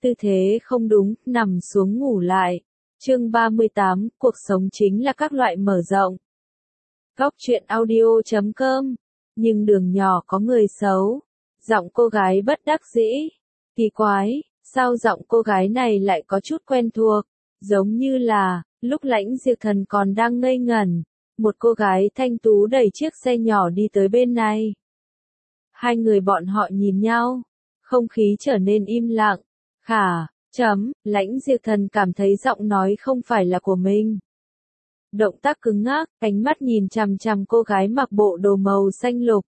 tư thế không đúng, nằm xuống ngủ lại. Chương 38, cuộc sống chính là các loại mở rộng. Góc truyện audio.com. Nhưng đường nhỏ có người xấu. Giọng cô gái bất đắc dĩ. Kỳ quái, sao giọng cô gái này lại có chút quen thuộc, giống như là, lúc Lãnh Diệp Thần còn đang ngây ngẩn, một cô gái thanh tú đẩy chiếc xe nhỏ đi tới bên này. Hai người bọn họ nhìn nhau, không khí trở nên im lặng. Lãnh Diệp Thần cảm thấy giọng nói không phải là của mình. Động tác cứng ngắc, ánh mắt nhìn chằm chằm cô gái mặc bộ đồ màu xanh lục.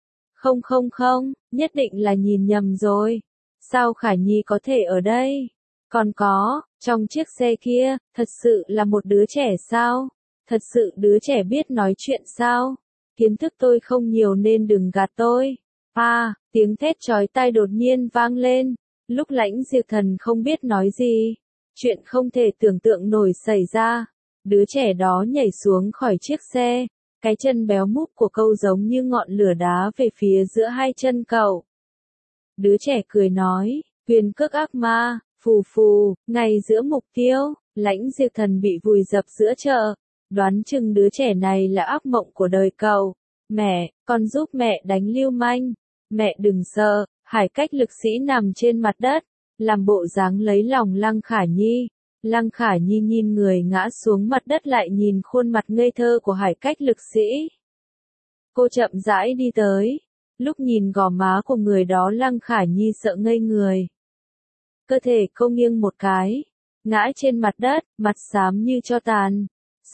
Không, nhất định là nhìn nhầm rồi. Sao Khả Nhi có thể ở đây? Còn có, trong chiếc xe kia, thật sự là một đứa trẻ sao? Thật sự đứa trẻ biết nói chuyện sao? Kiến thức tôi không nhiều nên đừng gạt tôi. Tiếng thét chói tai đột nhiên vang lên. Lúc Lãnh Diệp Thần không biết nói gì. Chuyện không thể tưởng tượng nổi xảy ra. Đứa trẻ đó nhảy xuống khỏi chiếc xe. Cái chân béo múp của cậu giống như ngọn lửa đá về phía giữa hai chân cậu. Đứa trẻ cười nói, quyền cước ác ma, phù, ngay giữa mục tiêu, Lãnh Diệp Thần bị vùi dập giữa chợ. Đoán chừng đứa trẻ này là ác mộng của đời cậu. Mẹ, con giúp mẹ đánh lưu manh. Mẹ đừng sợ, Hải Cách lực sĩ nằm trên mặt đất, làm bộ dáng lấy lòng Lăng Khả Nhi. Lăng Khả Nhi nhìn người ngã xuống mặt đất lại nhìn khuôn mặt ngây thơ của Hải Cách lực sĩ. Cô chậm rãi đi tới. Lúc nhìn gò má của người đó Lăng Khả Nhi sợ ngây người. Cơ thể cô nghiêng một cái, ngã trên mặt đất, mặt xám như tro tàn.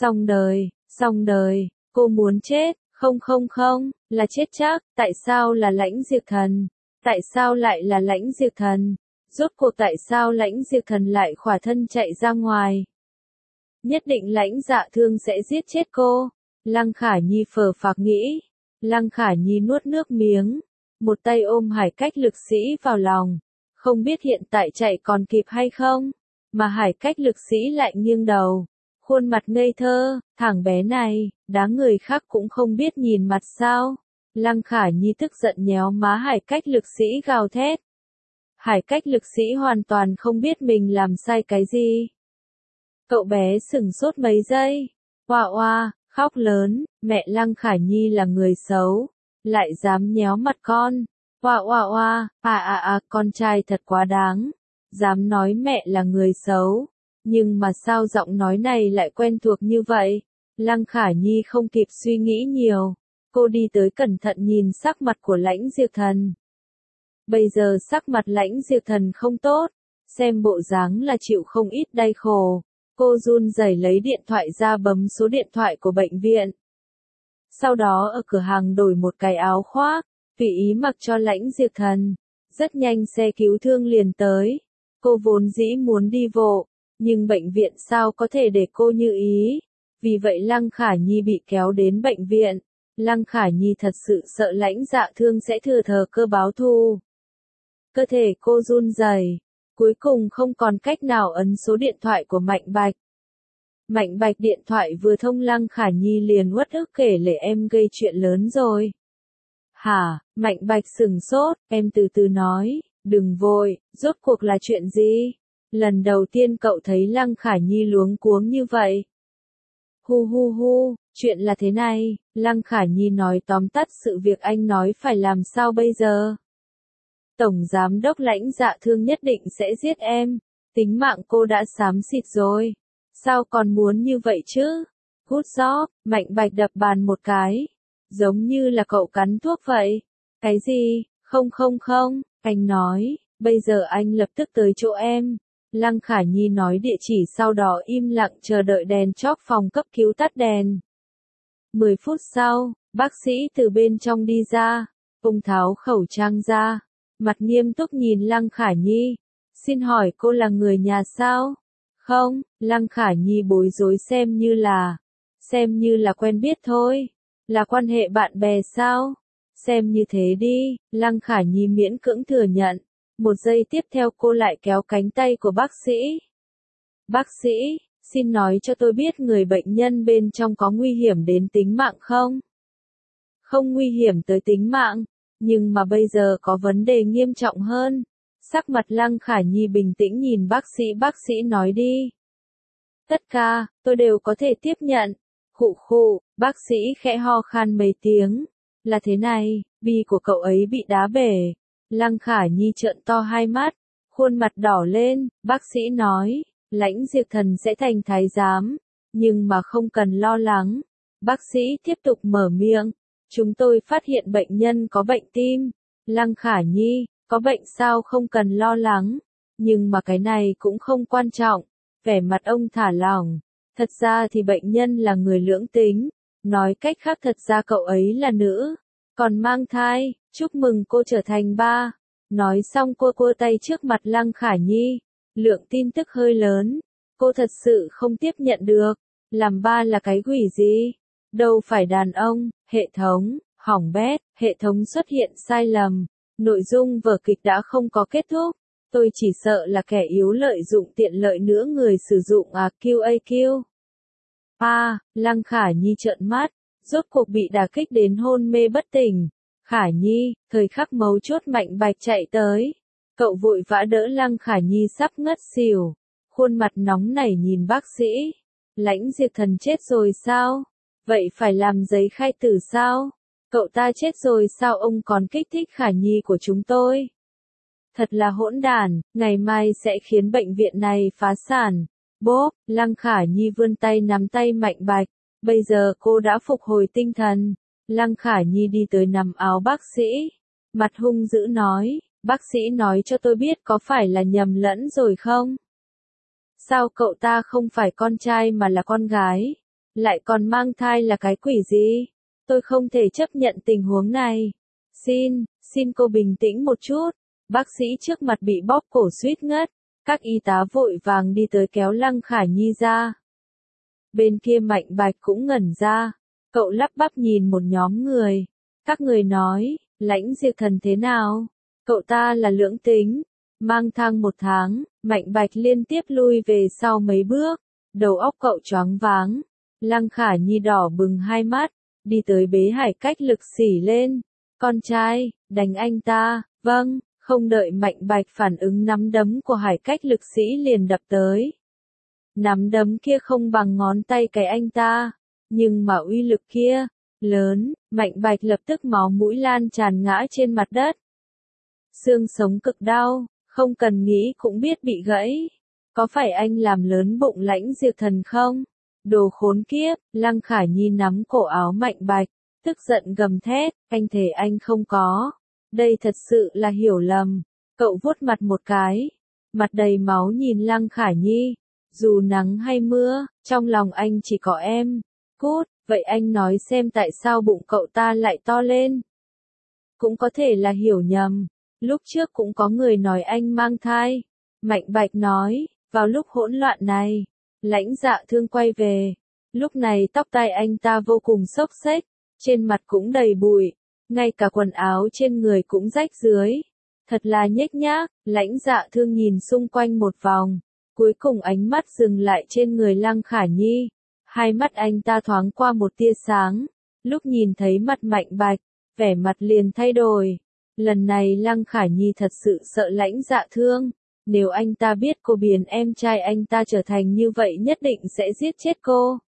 Xong đời, cô muốn chết, không, là chết chắc, tại sao là Lãnh Diệp Thần? Tại sao lại là Lãnh Diệp Thần? Rốt cuộc tại sao Lãnh Diệp Thần lại khỏa thân chạy ra ngoài? Nhất định Lãnh Dạ Thương sẽ giết chết cô. Lăng Khả Nhi phờ phạc nghĩ. Lăng Khả Nhi nuốt nước miếng, một tay ôm Hải Cách lực sĩ vào lòng, không biết hiện tại chạy còn kịp hay không, mà Hải Cách lực sĩ lại nghiêng đầu, khuôn mặt ngây thơ, thằng bé này, đáng người khác cũng không biết nhìn mặt sao. Lăng Khả Nhi tức giận nhéo má Hải Cách lực sĩ gào thét. Hải Cách lực sĩ hoàn toàn không biết mình làm sai cái gì. Cậu bé sửng sốt mấy giây, oa, khóc lớn, mẹ Lăng Khả Nhi là người xấu, lại dám nhéo mặt con. Oa, con trai thật quá đáng, dám nói mẹ là người xấu. Nhưng mà sao giọng nói này lại quen thuộc như vậy? Lăng Khả Nhi không kịp suy nghĩ nhiều, cô đi tới cẩn thận nhìn sắc mặt của Lãnh Diệp Thần. Bây giờ sắc mặt Lãnh Diệp Thần không tốt, xem bộ dáng là chịu không ít đau khổ. Cô run rẩy lấy điện thoại ra bấm số điện thoại của bệnh viện. Sau đó ở cửa hàng đổi một cái áo khoác, tùy ý mặc cho Lãnh Diệp Thần. Rất nhanh xe cứu thương liền tới. Cô vốn dĩ muốn đi vội, nhưng bệnh viện sao có thể để cô như ý. Vì vậy Lăng Khả Nhi bị kéo đến bệnh viện. Lăng Khả Nhi thật sự sợ Lãnh Dạ Thương sẽ thừa thời cơ báo thù. Cơ thể cô run rẩy, cuối cùng không còn cách nào ấn số điện thoại của Mạnh Bạch. Mạnh Bạch điện thoại vừa thông Lăng Khả Nhi liền uất ức kể lể em gây chuyện lớn rồi. Hả, Mạnh Bạch sửng sốt, em từ từ nói, đừng vội, rốt cuộc là chuyện gì? Lần đầu tiên cậu thấy Lăng Khả Nhi luống cuống như vậy. Hu, chuyện là thế này, Lăng Khả Nhi nói tóm tắt sự việc anh nói phải làm sao bây giờ? Tổng giám đốc Lãnh Dạ Thương nhất định sẽ giết em, tính mạng cô đã xám xịt rồi. Sao còn muốn như vậy chứ? Good job, Mạnh Bạch đập bàn một cái. Giống như là cậu cắn thuốc vậy. Cái gì? Không, anh nói, bây giờ anh lập tức tới chỗ em. Lăng Khả Nhi nói địa chỉ sau đó im lặng chờ đợi đèn chóp phòng cấp cứu tắt đèn. 10 phút sau, bác sĩ từ bên trong đi ra. Ông tháo khẩu trang ra. Mặt nghiêm túc nhìn Lăng Khả Nhi. Xin hỏi cô là người nhà sao? Không, Lăng Khả Nhi bối rối xem như là quen biết thôi. Là quan hệ bạn bè sao? Xem như thế đi, Lăng Khả Nhi miễn cưỡng thừa nhận. Một giây tiếp theo cô lại kéo cánh tay của bác sĩ. Bác sĩ, xin nói cho tôi biết người bệnh nhân bên trong có nguy hiểm đến tính mạng không? Không nguy hiểm tới tính mạng, nhưng mà bây giờ có vấn đề nghiêm trọng hơn. Sắc mặt Lăng Khả Nhi bình tĩnh nhìn bác sĩ nói đi. Tất cả, tôi đều có thể tiếp nhận. Khụ khụ, bác sĩ khẽ ho khan mấy tiếng. Là thế này, bi của cậu ấy bị đá bể. Lăng Khả Nhi trợn to hai mắt, khuôn mặt đỏ lên, bác sĩ nói, Lãnh Diệp Thần sẽ thành thái giám, nhưng mà không cần lo lắng. Bác sĩ tiếp tục mở miệng, chúng tôi phát hiện bệnh nhân có bệnh tim. Lăng Khả Nhi, có bệnh sao không cần lo lắng, nhưng mà cái này cũng không quan trọng. Vẻ mặt ông thả lỏng, thật ra thì bệnh nhân là người lưỡng tính, nói cách khác thật ra cậu ấy là nữ, còn mang thai, chúc mừng cô trở thành ba. Nói xong cô cua tay trước mặt Lăng Khả Nhi, lượng tin tức hơi lớn, cô thật sự không tiếp nhận được, làm ba là cái quỷ gì, đâu phải đàn ông, hệ thống, hỏng bét, hệ thống xuất hiện sai lầm, nội dung vở kịch đã không có kết thúc, tôi chỉ sợ là kẻ yếu lợi dụng tiện lợi nữa người sử dụng QAQ. Lăng Khả Nhi trợn mắt, rốt cuộc bị đả kích đến hôn mê bất tỉnh. Khả Nhi, thời khắc mấu chốt Mạnh Bạch chạy tới. Cậu vội vã đỡ Lăng Khả Nhi sắp ngất xỉu. Khuôn mặt nóng nảy nhìn bác sĩ. Lãnh Diệp Thần chết rồi sao? Vậy phải làm giấy khai tử sao? Cậu ta chết rồi sao ông còn kích thích Khả Nhi của chúng tôi? Thật là hỗn đản, ngày mai sẽ khiến bệnh viện này phá sản. Bốp, Lăng Khả Nhi vươn tay nắm tay Mạnh Bạch. Bây giờ cô đã phục hồi tinh thần. Lăng Khả Nhi đi tới nắm áo bác sĩ. Mặt hung dữ nói, bác sĩ nói cho tôi biết có phải là nhầm lẫn rồi không? Sao cậu ta không phải con trai mà là con gái? Lại còn mang thai là cái quỷ gì? Tôi không thể chấp nhận tình huống này. Xin cô bình tĩnh một chút. Bác sĩ trước mặt bị bóp cổ suýt ngất. Các y tá vội vàng đi tới kéo Lăng Khả Nhi ra. Bên kia Mạnh Bạch cũng ngẩn ra. Cậu lắp bắp nhìn một nhóm người. Các người nói, Lãnh Diệp Thần thế nào? Cậu ta là lưỡng tính. Mang thang 1 tháng, Mạnh Bạch liên tiếp lui về sau mấy bước. Đầu óc cậu choáng váng. Lăng Khả Nhi đỏ bừng hai mắt. Đi tới bế Hải Cách Lực Sĩ lên. Con trai, đánh anh ta, vâng. Không đợi Mạnh Bạch phản ứng nắm đấm của Hải Cách Lực Sĩ liền đập tới. Nắm đấm kia không bằng ngón tay cái anh ta, nhưng mà uy lực kia, lớn, Mạnh Bạch lập tức máu mũi lan tràn ngã trên mặt đất. Xương sống cực đau, không cần nghĩ cũng biết bị gãy. Có phải anh làm lớn bụng Lãnh Diệp Thần không? Đồ khốn kiếp, Lăng Khả Nhi nắm cổ áo Mạnh Bạch, tức giận gầm thét, anh thề anh không có. Đây thật sự là hiểu lầm. Cậu vuốt mặt một cái, mặt đầy máu nhìn Lăng Khả Nhi. Dù nắng hay mưa, trong lòng anh chỉ có em. Cút, vậy anh nói xem tại sao bụng cậu ta lại to lên. Cũng có thể là hiểu nhầm. Lúc trước cũng có người nói anh mang thai. Mạnh Bạch nói, vào lúc hỗn loạn này, Lãnh Dạ Thương quay về. Lúc này tóc tai anh ta vô cùng xốc xếch, trên mặt cũng đầy bụi. Ngay cả quần áo trên người cũng rách dưới. Thật là nhếch nhác, Lãnh Dạ Thương nhìn xung quanh một vòng. Cuối cùng ánh mắt dừng lại trên người Lăng Khả Nhi. Hai mắt anh ta thoáng qua một tia sáng. Lúc nhìn thấy mặt Mạnh Bạch, vẻ mặt liền thay đổi. Lần này Lăng Khả Nhi thật sự sợ Lãnh Dạ Thương. Nếu anh ta biết cô biến em trai anh ta trở thành như vậy nhất định sẽ giết chết cô.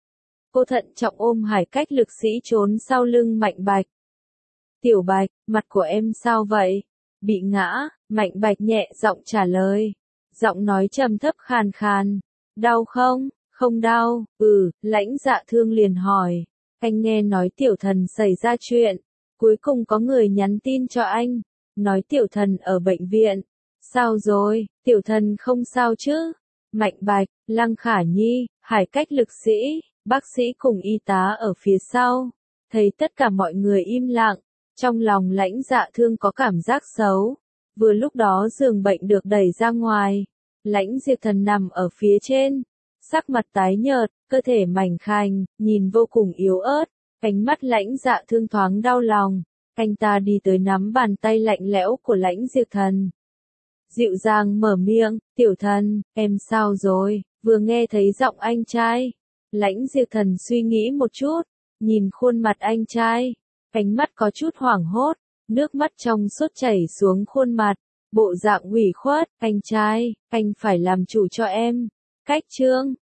Cô thận trọng ôm Hải Cách Lực Sĩ trốn sau lưng Mạnh Bạch. Tiểu Bạch, mặt của em sao vậy? Bị ngã, Mạnh Bạch nhẹ giọng trả lời. Giọng nói trầm thấp khàn khàn. Đau không? Không đau. Lãnh Dạ Thương liền hỏi. Anh nghe nói Tiểu Thần xảy ra chuyện. Cuối cùng có người nhắn tin cho anh. Nói Tiểu Thần ở bệnh viện. Sao rồi? Tiểu Thần không sao chứ? Mạnh Bạch, Lăng Khả Nhi, Hải Cách Lực Sĩ, bác sĩ cùng y tá ở phía sau. Thấy tất cả mọi người im lặng. Trong lòng Lãnh Dạ Thương có cảm giác xấu. Vừa lúc đó giường bệnh được đẩy ra ngoài. Lãnh Diệp Thần nằm ở phía trên. Sắc mặt tái nhợt, cơ thể mảnh khảnh, nhìn vô cùng yếu ớt. Ánh mắt Lãnh Dạ Thương thoáng đau lòng. Anh ta đi tới nắm bàn tay lạnh lẽo của Lãnh Diệp Thần. Dịu dàng mở miệng, Tiểu Thần, em sao rồi? Vừa nghe thấy giọng anh trai. Lãnh Diệp Thần suy nghĩ một chút. Nhìn khuôn mặt anh trai. Ánh mắt có chút hoảng hốt, nước mắt trong suốt chảy xuống khuôn mặt. Bộ dạng ủy khuất, anh trai, anh phải làm chủ cho em. Cách chương